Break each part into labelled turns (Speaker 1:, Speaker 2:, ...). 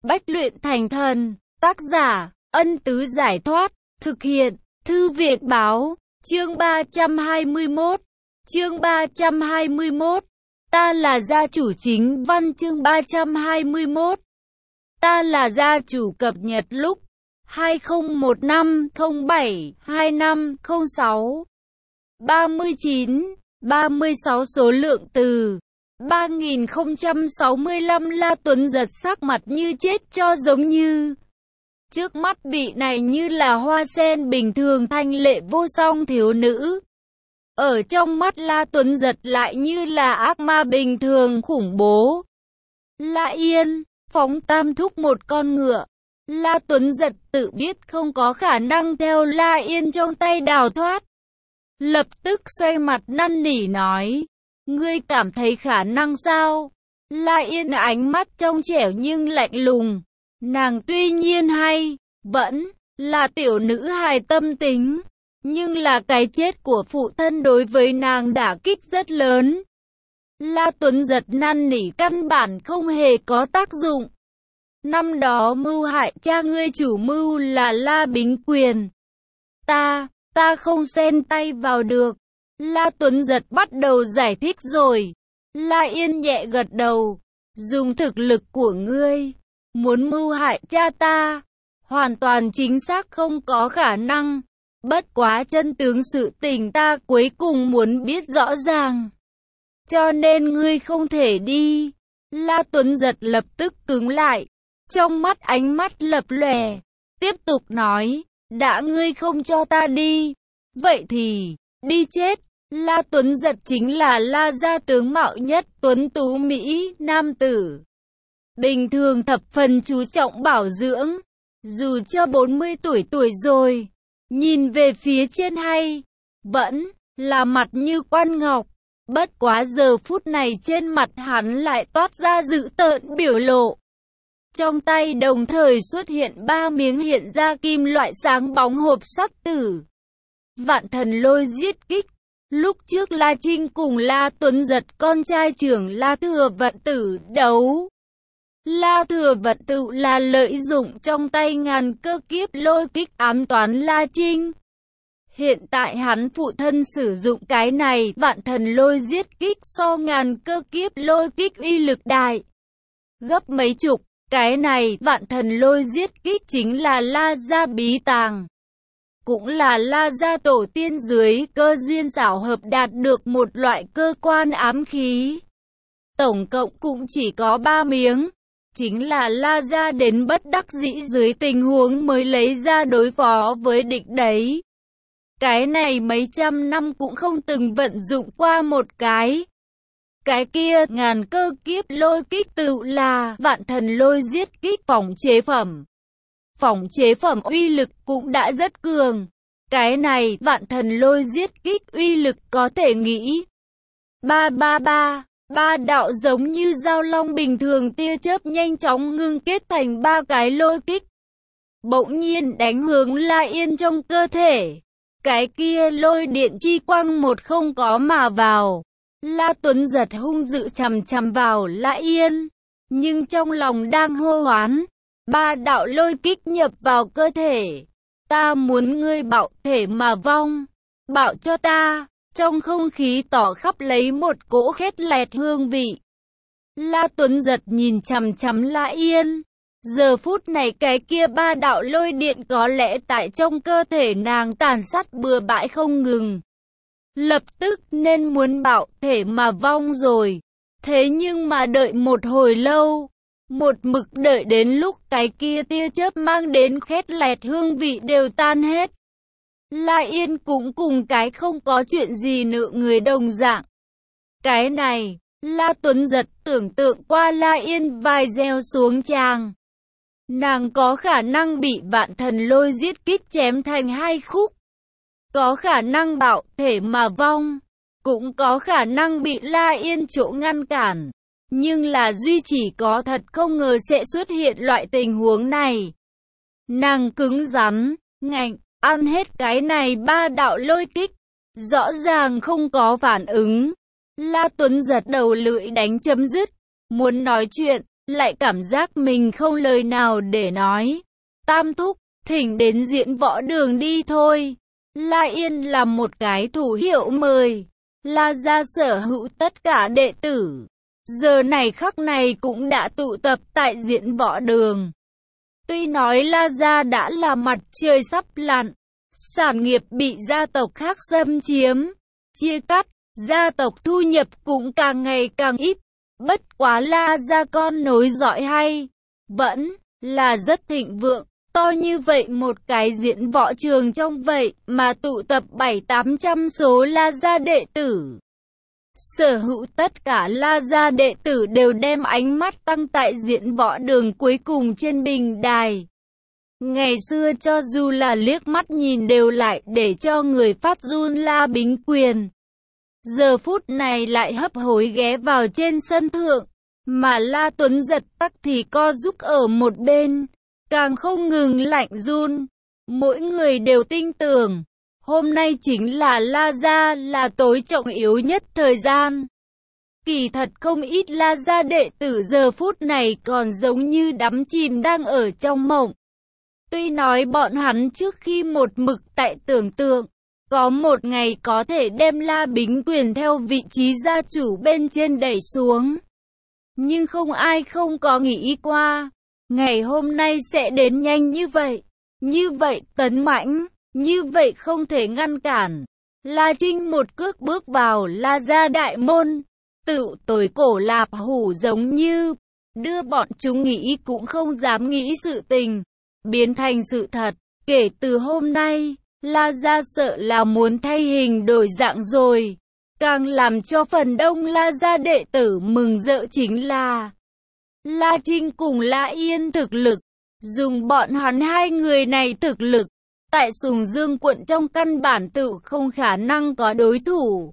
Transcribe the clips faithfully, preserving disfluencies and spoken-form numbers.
Speaker 1: Bách luyện thành thần. Tác giả, Ân Tứ Giải Thoát. Thực hiện, Thư Viện Báo. Chương ba trăm hai mươi mốt. Chương ba trăm hai mươi mốt. Ta là gia chủ chính văn. Chương ba trăm hai mươi mốt. Ta là gia chủ cập nhật lúc hai không một năm không bảy hai năm không sáu. ba mươi chín, ba mươi sáu số lượng từ ba nghìn không trăm sáu mươi lăm. La Tuấn giật sắc mặt như chết cho giống như trước mắt vị này như là hoa sen bình thường thanh lệ vô song thiếu nữ. Ở trong mắt La Tuấn giật lại như là ác ma bình thường khủng bố. La Yên, phóng tam thúc một con ngựa. La Tuấn giật tự biết không có khả năng theo La Yên trong tay đào thoát. Lập tức xoay mặt năn nỉ nói, ngươi cảm thấy khả năng sao? La Yên ánh mắt trong trẻo nhưng lạnh lùng. Nàng tuy nhiên hay, vẫn là tiểu nữ hài tâm tính. Nhưng là cái chết của phụ thân đối với nàng đả kích rất lớn. La Tuấn giật năn nỉ căn bản không hề có tác dụng. Năm đó mưu hại cha ngươi chủ mưu là La Bính Quyền. Ta, ta không xen tay vào được. La Tuấn giật bắt đầu giải thích rồi. La Yên nhẹ gật đầu. Dùng thực lực của ngươi, muốn mưu hại cha ta, hoàn toàn chính xác không có khả năng. Bất quá chân tướng sự tình ta cuối cùng muốn biết rõ ràng. Cho nên ngươi không thể đi. La Tuấn giật lập tức cứng lại. Trong mắt ánh mắt lập lòe. Tiếp tục nói, đã ngươi không cho ta đi, vậy thì, đi chết. La Tuấn giật chính là La gia tướng mạo nhất tuấn tú Mỹ nam tử. Bình thường thập phần chú trọng bảo dưỡng. Dù cho bốn mươi tuổi tuổi rồi, nhìn về phía trên hay, vẫn là mặt như quan ngọc. Bất quá giờ phút này trên mặt hắn lại toát ra dữ tợn biểu lộ. Trong tay đồng thời xuất hiện ba miếng hiện ra kim loại sáng bóng hộp sắt tử. Vạn thần lôi giết kích. Lúc trước La Trinh cùng La Tuấn giật con trai trưởng La Thừa Vận Tử đấu. La Thừa Vận Tử là lợi dụng trong tay ngàn cơ kiếp lôi kích ám toán La Trinh. Hiện tại hắn phụ thân sử dụng cái này vạn thần lôi giết kích so ngàn cơ kiếp lôi kích uy lực đại gấp mấy chục. Cái này vạn thần lôi giết kích chính là La gia bí tàng. Cũng là La gia tổ tiên dưới cơ duyên xảo hợp đạt được một loại cơ quan ám khí. Tổng cộng cũng chỉ có ba miếng. Chính là La gia đến bất đắc dĩ dưới tình huống mới lấy ra đối phó với địch đấy. Cái này mấy trăm năm cũng không từng vận dụng qua một cái. Cái kia ngàn cơ kiếp lôi kích tự là vạn thần lôi giết kích phòng chế phẩm. Phòng chế phẩm uy lực cũng đã rất cường. Cái này vạn thần lôi giết kích uy lực có thể nghĩ. Ba ba ba, ba đạo giống như dao long bình thường tia chớp nhanh chóng ngưng kết thành ba cái lôi kích. Bỗng nhiên đánh hướng La Yên trong cơ thể. Cái kia lôi điện chi quang một không có mà vào. La Tuấn giật hung dữ chằm chằm vào La Yên. Nhưng trong lòng đang hô hoán. Ba đạo lôi kích nhập vào cơ thể. Ta muốn ngươi bạo thể mà vong. Bạo cho ta. Trong không khí tỏ khắp lấy một cỗ khét lẹt hương vị. La Tuấn giật nhìn chằm chằm La Yên. Giờ phút này cái kia ba đạo lôi điện có lẽ tại trong cơ thể nàng tàn sát bừa bãi không ngừng. Lập tức nên muốn bạo thể mà vong rồi. Thế nhưng mà đợi một hồi lâu. Một mực đợi đến lúc cái kia tia chớp mang đến khét lẹt hương vị đều tan hết. La Yên cũng cùng cái không có chuyện gì nợ người đồng dạng. Cái này, La Tuấn giật tưởng tượng qua La Yên vai gieo xuống tràng. Nàng có khả năng bị vạn thần lôi giết kích chém thành hai khúc. Có khả năng bạo thể mà vong. Cũng có khả năng bị La Yên chỗ ngăn cản. Nhưng là duy chỉ có thật không ngờ sẽ xuất hiện loại tình huống này. Nàng cứng rắn, ngạnh, ăn hết cái này ba đạo lôi kích. Rõ ràng không có phản ứng. La Tuấn giật đầu lưỡi đánh chấm dứt. Muốn nói chuyện, lại cảm giác mình không lời nào để nói. Tam thúc, thỉnh đến diễn võ đường đi thôi. La Yên là một cái thủ hiệu mời. La gia sở hữu tất cả đệ tử. Giờ này khắc này cũng đã tụ tập tại diễn võ đường. Tuy nói La gia đã là mặt trời sắp lặn, sản nghiệp bị gia tộc khác xâm chiếm, chia cắt, gia tộc thu nhập cũng càng ngày càng ít. Bất quá La gia con nối dõi hay, vẫn là rất thịnh vượng. To như vậy một cái diễn võ trường trong vậy mà tụ tập bảy tám trăm số La gia đệ tử. Sở hữu tất cả La gia đệ tử đều đem ánh mắt tăng tại diễn võ đường cuối cùng trên bình đài. Ngày xưa cho dù là liếc mắt nhìn đều lại để cho người phát run La Bính Quyền. Giờ phút này lại hấp hối ghé vào trên sân thượng, mà La Tuấn Giật tắc thì co giúp ở một bên, càng không ngừng lạnh run. Mỗi người đều tin tưởng, hôm nay chính là La gia là tối trọng yếu nhất thời gian. Kỳ thật không ít La gia đệ tử giờ phút này còn giống như đắm chìm đang ở trong mộng. Tuy nói bọn hắn trước khi một mực tại tưởng tượng, có một ngày có thể đem La Bính Quyền theo vị trí gia chủ bên trên đẩy xuống. Nhưng không ai không có nghĩ qua, ngày hôm nay sẽ đến nhanh như vậy, như vậy tấn mãnh, như vậy không thể ngăn cản. La Trinh một cước bước vào La gia đại môn, tự tối cổ lạp hủ giống như, đưa bọn chúng nghĩ cũng không dám nghĩ sự tình, biến thành sự thật. Kể từ hôm nay, La gia sợ là muốn thay hình đổi dạng rồi. Càng làm cho phần đông La gia đệ tử mừng rỡ chính là La Trinh cùng La Yên thực lực. Dùng bọn hắn hai người này thực lực, tại Sùng Dương quận trong căn bản tự không khả năng có đối thủ.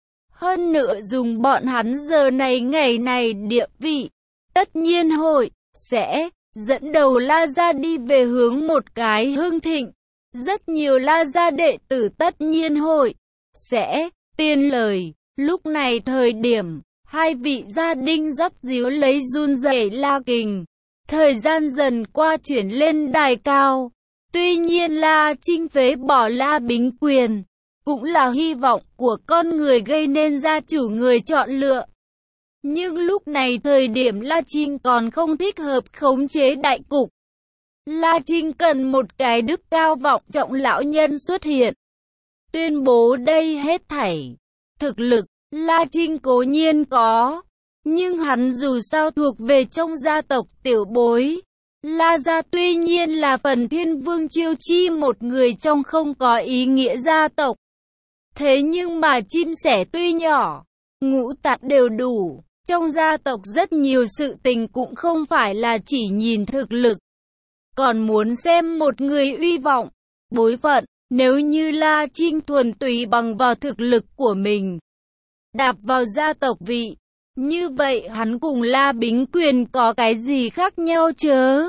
Speaker 1: Hơn nữa dùng bọn hắn giờ này ngày này địa vị, tất nhiên hội sẽ dẫn đầu La gia đi về hướng một cái hưng thịnh. Rất nhiều La gia đệ tử tất nhiên hội sẽ tiên lời. Lúc này thời điểm, hai vị gia đình dấp díu lấy run rẩy La Kình. Thời gian dần qua chuyển lên đài cao. Tuy nhiên La Trinh phế bỏ La Bính Quyền, cũng là hy vọng của con người gây nên gia chủ người chọn lựa. Nhưng lúc này thời điểm La Trinh còn không thích hợp khống chế đại cục. La Trinh cần một cái đức cao vọng trọng lão nhân xuất hiện, tuyên bố đây hết thảy. Thực lực, La Trinh cố nhiên có, nhưng hắn dù sao thuộc về trong gia tộc tiểu bối. La gia tuy nhiên là phần Thiên Vương Chiêu Chi một người trong không có ý nghĩa gia tộc. Thế nhưng mà chim sẻ tuy nhỏ, ngũ tạng đều đủ. Trong gia tộc rất nhiều sự tình cũng không phải là chỉ nhìn thực lực, còn muốn xem một người uy vọng, bối phận. Nếu như La Trinh thuần túy bằng vào thực lực của mình, đạp vào gia tộc vị, như vậy hắn cùng La Bính Quyền có cái gì khác nhau chớ?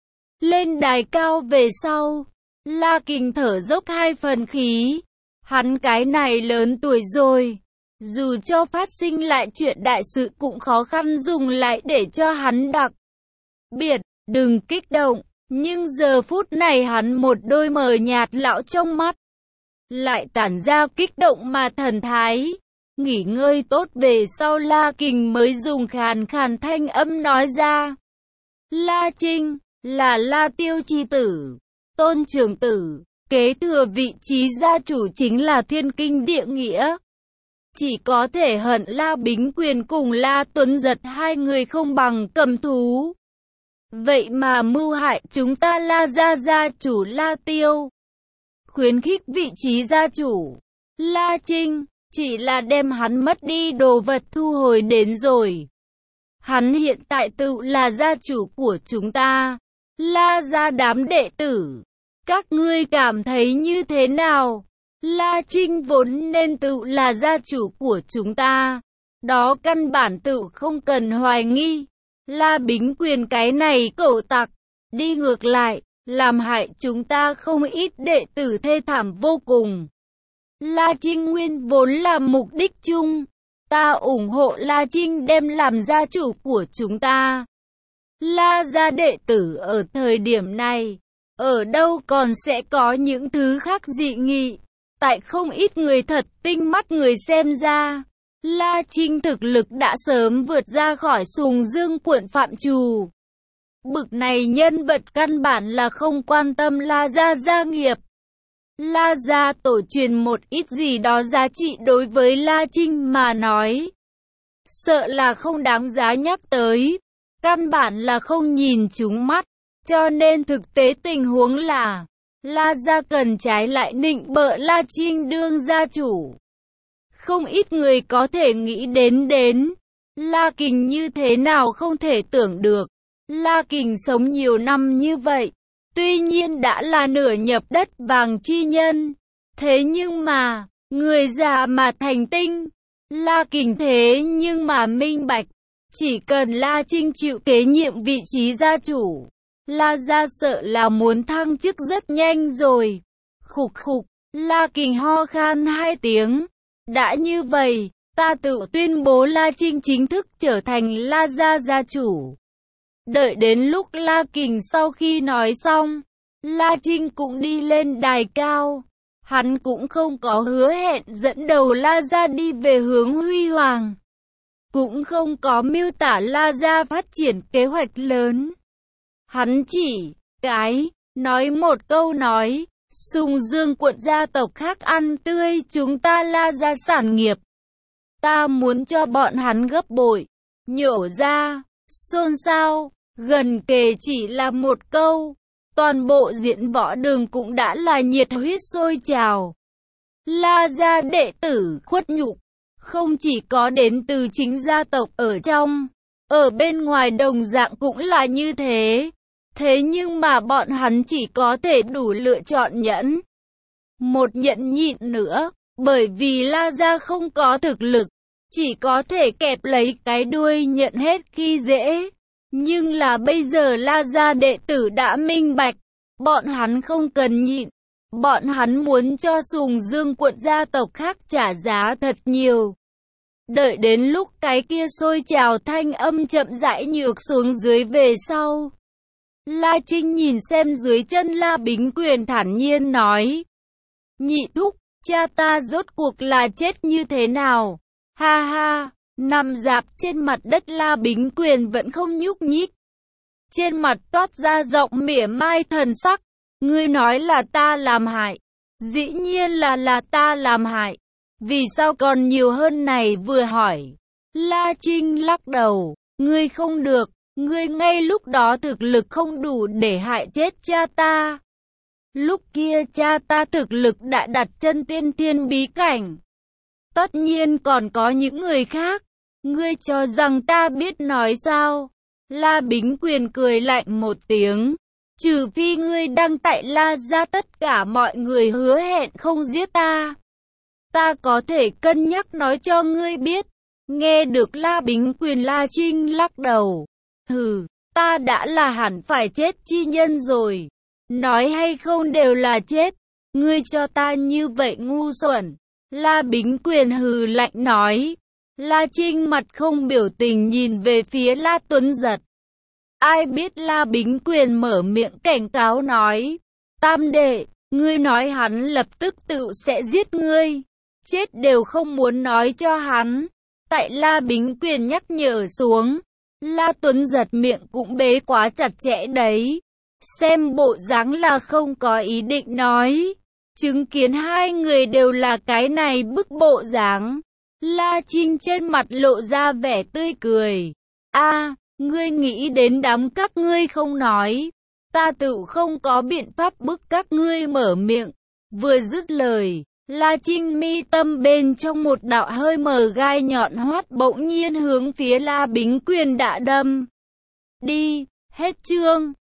Speaker 1: Lên đài cao về sau, La Kình thở dốc hai phần khí. Hắn cái này lớn tuổi rồi, dù cho phát sinh lại chuyện đại sự cũng khó khăn dùng lại để cho hắn đặc biệt, đừng kích động. Nhưng giờ phút này hắn một đôi mờ nhạt lão trong mắt, lại tản ra kích động mà thần thái. Nghỉ ngơi tốt về sau La Kình mới dùng khàn khàn thanh âm nói ra. La Trinh, là La Tiêu chi tử, tôn trưởng tử, kế thừa vị trí gia chủ chính là thiên kinh địa nghĩa. Chỉ có thể hận La Bính Quyền cùng La Tuấn Giật hai người không bằng cầm thú. Vậy mà mưu hại chúng ta La gia gia chủ La Tiêu. Khuyến khích vị trí gia chủ La Trinh, chỉ là đem hắn mất đi đồ vật thu hồi đến rồi. Hắn hiện tại tự là gia chủ của chúng ta, La gia đám đệ tử. Các ngươi cảm thấy như thế nào? La Trinh vốn nên tự là gia chủ của chúng ta. Đó căn bản tự không cần hoài nghi. La Bính Quyền cái này cẩu tặc, đi ngược lại, làm hại chúng ta không ít đệ tử thê thảm vô cùng. La Trinh nguyên vốn là mục đích chung. Ta ủng hộ La Trinh đem làm gia chủ của chúng ta. La gia đệ tử ở thời điểm này, ở đâu còn sẽ có những thứ khác dị nghị. Tại không ít người thật tinh mắt người xem ra, La Trinh thực lực đã sớm vượt ra khỏi Sùng Dương quận phạm trù. Bực này nhân vật căn bản là không quan tâm La gia gia nghiệp. La gia tổ truyền một ít gì đó giá trị đối với La Trinh mà nói, sợ là không đáng giá nhắc tới, căn bản là không nhìn trúng mắt, cho nên thực tế tình huống là La gia cần trái lại nịnh bợ La Trinh đương gia chủ. Không ít người có thể nghĩ đến đến La Kình như thế nào không thể tưởng được. La Kình sống nhiều năm như vậy, tuy nhiên đã là nửa nhập đất vàng chi nhân, thế nhưng mà, người già mà thành tinh. La Kình thế nhưng mà minh bạch, chỉ cần La Trinh chịu kế nhiệm vị trí gia chủ, La gia sợ là muốn thăng chức rất nhanh rồi. Khục khục, La Kình ho khan hai tiếng. Đã như vậy, ta tự tuyên bố La Trinh chính thức trở thành La gia gia chủ. Đợi đến lúc La Kình sau khi nói xong, La Trinh cũng đi lên đài cao. Hắn cũng không có hứa hẹn dẫn đầu La gia đi về hướng huy hoàng, cũng không có miêu tả La gia phát triển kế hoạch lớn. Hắn chỉ cái nói một câu nói, Sùng Dương quận gia tộc khác ăn tươi chúng ta La gia sản nghiệp, ta muốn cho bọn hắn gấp bội. Nhổ ra, xôn xao, gần kề chỉ là một câu, toàn bộ diễn võ đường cũng đã là nhiệt huyết sôi trào. La gia đệ tử khuất nhục, không chỉ có đến từ chính gia tộc ở trong, ở bên ngoài đồng dạng cũng là như thế. Thế nhưng mà bọn hắn chỉ có thể đủ lựa chọn nhẫn một nhẫn nhịn nữa, bởi vì La gia không có thực lực, chỉ có thể kẹp lấy cái đuôi nhận hết khi dễ. Nhưng là bây giờ La gia đệ tử đã minh bạch, bọn hắn không cần nhịn, bọn hắn muốn cho Sùng Dương quận gia tộc khác trả giá thật nhiều. Đợi đến lúc cái kia sôi trào thanh âm chậm rãi nhược xuống dưới về sau, La Trinh nhìn xem dưới chân La Bính Quyền thản nhiên nói, nhị thúc, cha ta rốt cuộc là chết như thế nào? Ha ha, nằm rạp trên mặt đất La Bính Quyền vẫn không nhúc nhích. Trên mặt toát ra giọng mỉa mai thần sắc, ngươi nói là ta làm hại, dĩ nhiên là là ta làm hại, vì sao còn nhiều hơn này vừa hỏi. La Trinh lắc đầu, ngươi không được, ngươi ngay lúc đó thực lực không đủ để hại chết cha ta. Lúc kia cha ta thực lực đã đặt chân tiên thiên bí cảnh. Tất nhiên còn có những người khác, ngươi cho rằng ta biết nói sao? La Bính Quyền cười lạnh một tiếng, trừ phi ngươi đăng tại La gia tất cả mọi người hứa hẹn không giết ta, ta có thể cân nhắc nói cho ngươi biết. Nghe được La Bính Quyền, La Trinh lắc đầu, hừ, ta đã là hẳn phải chết chi nhân rồi, nói hay không đều là chết, ngươi cho ta như vậy ngu xuẩn. La Bính Quyền hừ lạnh nói. La Trinh mặt không biểu tình nhìn về phía La Tuấn Giật. Ai biết La Bính Quyền mở miệng cảnh cáo nói, tam đệ, ngươi nói hắn lập tức tự sẽ giết ngươi, chết đều không muốn nói cho hắn. Tại La Bính Quyền nhắc nhở xuống, La Tuấn Giật miệng cũng bế quá chặt chẽ đấy, xem bộ dáng là không có ý định nói. Chứng kiến hai người đều là cái này bức bộ dáng, La Trinh trên mặt lộ ra vẻ tươi cười. A, ngươi nghĩ đến đám các ngươi không nói, ta tự không có biện pháp bức các ngươi mở miệng. Vừa dứt lời, La Trinh mi tâm bên trong một đạo hơi mờ gai nhọn hoắt bỗng nhiên hướng phía La Bính Quyền đã đâm đi. Hết chương.